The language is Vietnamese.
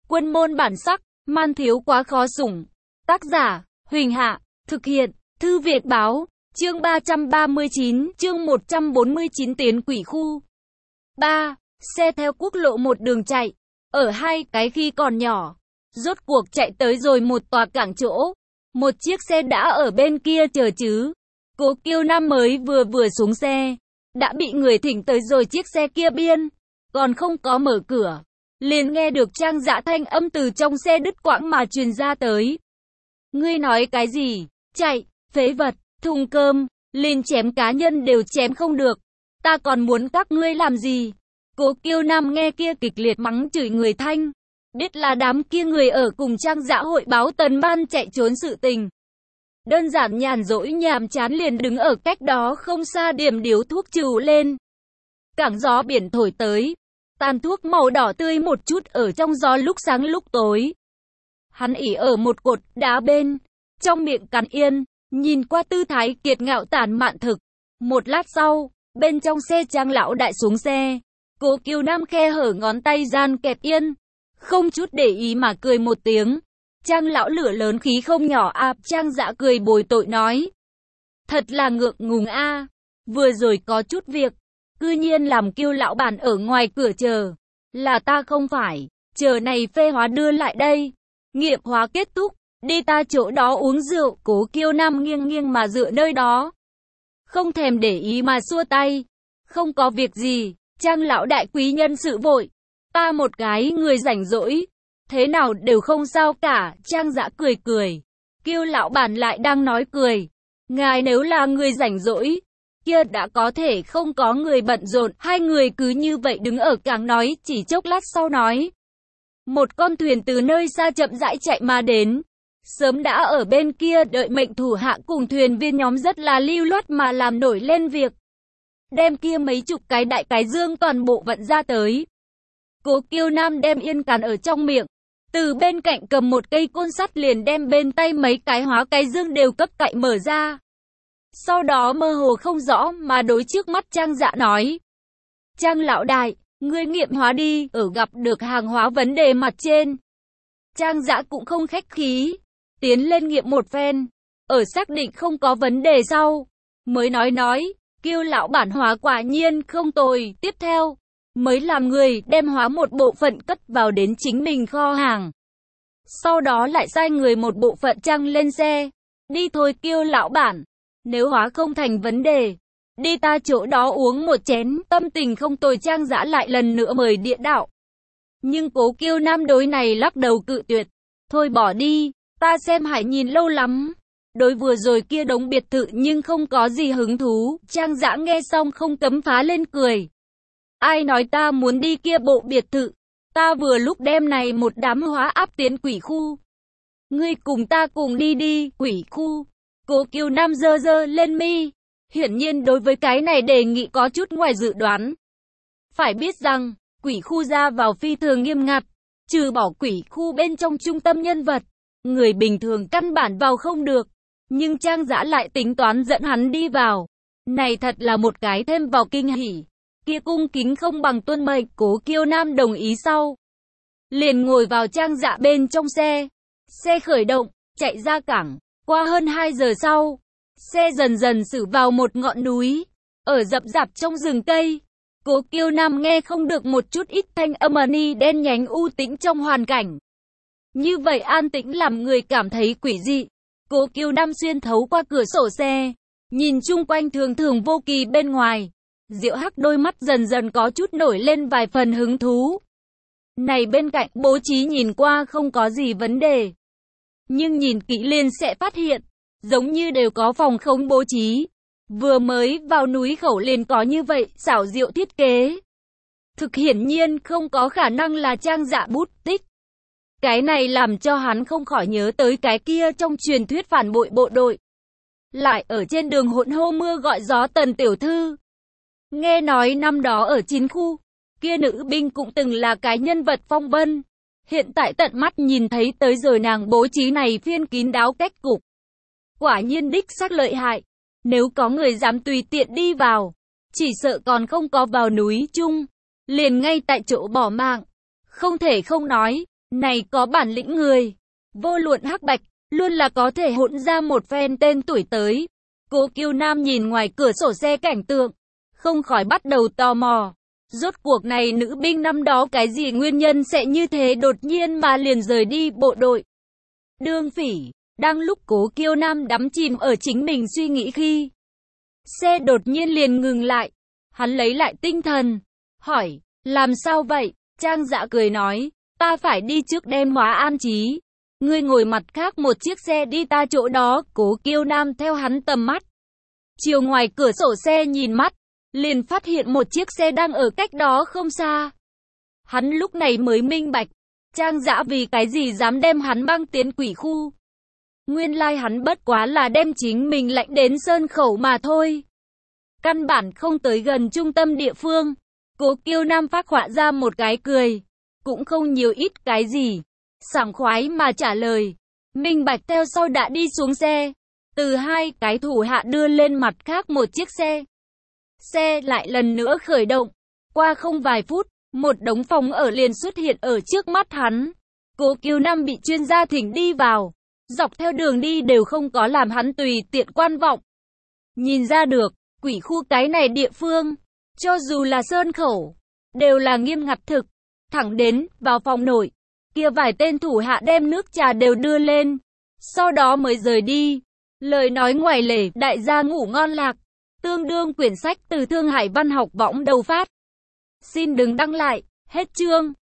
Quân môn bản sắc, man thiếu quá khó sủng. Tác giả, Huỳnh Hạ, thực hiện, Thư Việt Báo, chương 339, chương 149 tiến quỷ khu. 3. Xe theo quốc lộ một đường chạy, ở hai cái khi còn nhỏ. Rốt cuộc chạy tới rồi một tòa cảng chỗ. Một chiếc xe đã ở bên kia chờ chứ. Cố Kiêu Nam mới vừa xuống xe, đã bị người thỉnh tới rồi chiếc xe kia biên. Còn không có mở cửa, liền nghe được Trang Dã thanh âm từ trong xe đứt quãng mà truyền ra tới. Ngươi nói cái gì? Chạy, phế vật, thùng cơm, liền chém cá nhân đều chém không được. Ta còn muốn các ngươi làm gì? Cố Kiêu Nam nghe kia kịch liệt mắng chửi người thanh. Biết là đám kia người ở cùng Trang Dã hội báo Tần Ban chạy trốn sự tình. Đơn giản nhàn rỗi nhàm chán liền đứng ở cách đó không xa điểm điếu thuốc trù lên. Cảng gió biển thổi tới, tàn thuốc màu đỏ tươi một chút ở trong gió lúc sáng lúc tối. Hắn ỉ ở một cột đá bên, trong miệng cắn yên, nhìn qua tư thái kiệt ngạo tản mạn thực. Một lát sau, bên trong xe Trang lão đại xuống xe. Cố Kiêu Nam khe hở ngón tay gian kẹp yên, không chút để ý mà cười một tiếng. Trang lão lửa lớn khí không nhỏ à, Trang Dã cười bồi tội nói. Thật là ngượng ngùng a, vừa rồi có chút việc, cư nhiên làm Kiêu lão bản ở ngoài cửa chờ. Là ta không phải, chờ này phê hóa đưa lại đây. Nghiệm hóa kết thúc, đi ta chỗ đó uống rượu. Cố Kiêu Nam nghiêng nghiêng mà dựa nơi đó, không thèm để ý mà xua tay. Không có việc gì, Trang lão đại quý nhân sự vội, ta một cái người rảnh rỗi, thế nào đều không sao cả. Trang Dã cười cười. Kiêu lão bản lại đang nói cười. Ngài nếu là người rảnh rỗi, kia đã có thể không có người bận rộn. Hai người cứ như vậy đứng ở cảng nói, chỉ chốc lát sau nói. Một con thuyền từ nơi xa chậm rãi chạy mà đến. Sớm đã ở bên kia đợi mệnh thủ hạ cùng thuyền viên nhóm rất là lưu loát mà làm nổi lên việc. Đem kia mấy chục cái đại cái dương toàn bộ vận ra tới. Cố Kiêu Nam đem yên càn ở trong miệng. Từ bên cạnh cầm một cây côn sắt liền đem bên tay mấy cái hóa cái dương đều cấp cậy mở ra. Sau đó mơ hồ không rõ mà đối trước mắt Trang Dã nói. Trang lão đại, ngươi nghiệm hóa đi, ở gặp được hàng hóa vấn đề mặt trên. Trang Dã cũng không khách khí, tiến lên nghiệm một phen, ở xác định không có vấn đề sau, mới nói, Kiêu lão bản hóa quả nhiên không tồi. Tiếp theo, mới làm người đem hóa một bộ phận cất vào đến chính mình kho hàng. Sau đó lại sai người một bộ phận trang lên xe. Đi thôi Kiêu lão bản, nếu hóa không thành vấn đề, đi ta chỗ đó uống một chén. Tâm tình không tồi Trang Dã lại lần nữa mời địa đạo. Nhưng Cố Kiêu Nam đối này lắc đầu cự tuyệt. Thôi bỏ đi, ta xem Hải nhìn lâu lắm. Đối vừa rồi kia đống biệt thự nhưng không có gì hứng thú. Trang Dã nghe xong không cấm phá lên cười. Ai nói ta muốn đi kia bộ biệt thự? Ta vừa lúc đem này một đám hóa áp tiến quỷ khu. Ngươi cùng ta cùng đi đi, quỷ khu. Cố Kiêu Nam giơ lên mi. Hiển nhiên đối với cái này đề nghị có chút ngoài dự đoán. Phải biết rằng, quỷ khu ra vào phi thường nghiêm ngặt. Trừ bỏ quỷ khu bên trong trung tâm nhân vật, người bình thường căn bản vào không được. Nhưng Trang Dã lại tính toán dẫn hắn đi vào. Này thật là một cái thêm vào kinh hỉ. Kia cung kính không bằng tuân mệnh. Cố Kiêu Nam đồng ý sau, liền ngồi vào Trang Dã bên trong xe. Xe khởi động, chạy ra cảng. Qua hơn 2 giờ sau, xe dần dần xử vào một ngọn núi, ở rậm rạp trong rừng cây. Cố Kiêu Nam nghe không được một chút ít thanh âm ni đen nhánh u tĩnh trong hoàn cảnh. Như vậy an tĩnh làm người cảm thấy quỷ dị. Cố Kiêu Nam xuyên thấu qua cửa sổ xe, nhìn chung quanh thường thường vô kỳ bên ngoài. Diệu Hắc đôi mắt dần dần có chút nổi lên vài phần hứng thú. Này bên cạnh bố trí nhìn qua không có gì vấn đề. Nhưng nhìn kỹ liền sẽ phát hiện, giống như đều có phòng không bố trí. Vừa mới vào núi khẩu liền có như vậy, xảo diệu thiết kế. Thực hiển nhiên không có khả năng là Trang Dã bút tích. Cái này làm cho hắn không khỏi nhớ tới cái kia trong truyền thuyết phản bội bộ đội. Lại ở trên đường hỗn hô mưa gọi gió Tần tiểu thư. Nghe nói năm đó ở chiến khu, kia nữ binh cũng từng là cái nhân vật phong vân. Hiện tại tận mắt nhìn thấy tới rồi nàng bố trí này phiên kín đáo cách cục. Quả nhiên đích xác lợi hại. Nếu có người dám tùy tiện đi vào, chỉ sợ còn không có vào núi chung, liền ngay tại chỗ bỏ mạng. Không thể không nói, Này có bản lĩnh người, vô luận hắc bạch, luôn là có thể hỗn ra một phen tên tuổi tới. Cố Kiêu Nam nhìn ngoài cửa sổ xe cảnh tượng, không khỏi bắt đầu tò mò. Rốt cuộc này nữ binh năm đó cái gì nguyên nhân sẽ như thế đột nhiên mà liền rời đi bộ đội. Đương Phỉ, đang lúc Cố Kiêu Nam đắm chìm ở chính mình suy nghĩ khi xe đột nhiên liền ngừng lại. Hắn lấy lại tinh thần, hỏi, làm sao vậy? Trang Dạ cười nói, ta phải đi trước đem hóa an trí. Ngươi ngồi mặt khác một chiếc xe đi ta chỗ đó. Cố Kiêu Nam theo hắn tầm mắt, chiều ngoài cửa sổ xe nhìn mắt, liền phát hiện một chiếc xe đang ở cách đó không xa. Hắn lúc này mới minh bạch, Trang Dã vì cái gì dám đem hắn băng tiến quỷ khu. Nguyên lai hắn bất quá là đem chính mình lạnh đến sơn khẩu mà thôi. Căn bản không tới gần trung tâm địa phương. Cố Kiêu Nam phác họa ra một cái cười, cũng không nhiều ít cái gì, sảng khoái mà trả lời. Minh bạch theo sau đã đi xuống xe, từ hai cái thủ hạ đưa lên mặt khác một chiếc xe. Xe lại lần nữa khởi động. Qua không vài phút, một đống phòng ở liền xuất hiện ở trước mắt hắn. Cố Kiêu Nam bị chuyên gia thỉnh đi vào, dọc theo đường đi đều không có làm hắn tùy tiện quan vọng. Nhìn ra được, quỷ khu cái này địa phương, cho dù là sơn khẩu, đều là nghiêm ngặt thực. Thẳng đến, vào phòng nội, kia vài tên thủ hạ đem nước trà đều đưa lên, sau đó mới rời đi. Lời nói ngoài lề, đại gia ngủ ngon lạc. Tương đương quyển sách từ Thương Hải Văn học võng đầu phát. Xin đừng đăng lại, hết chương.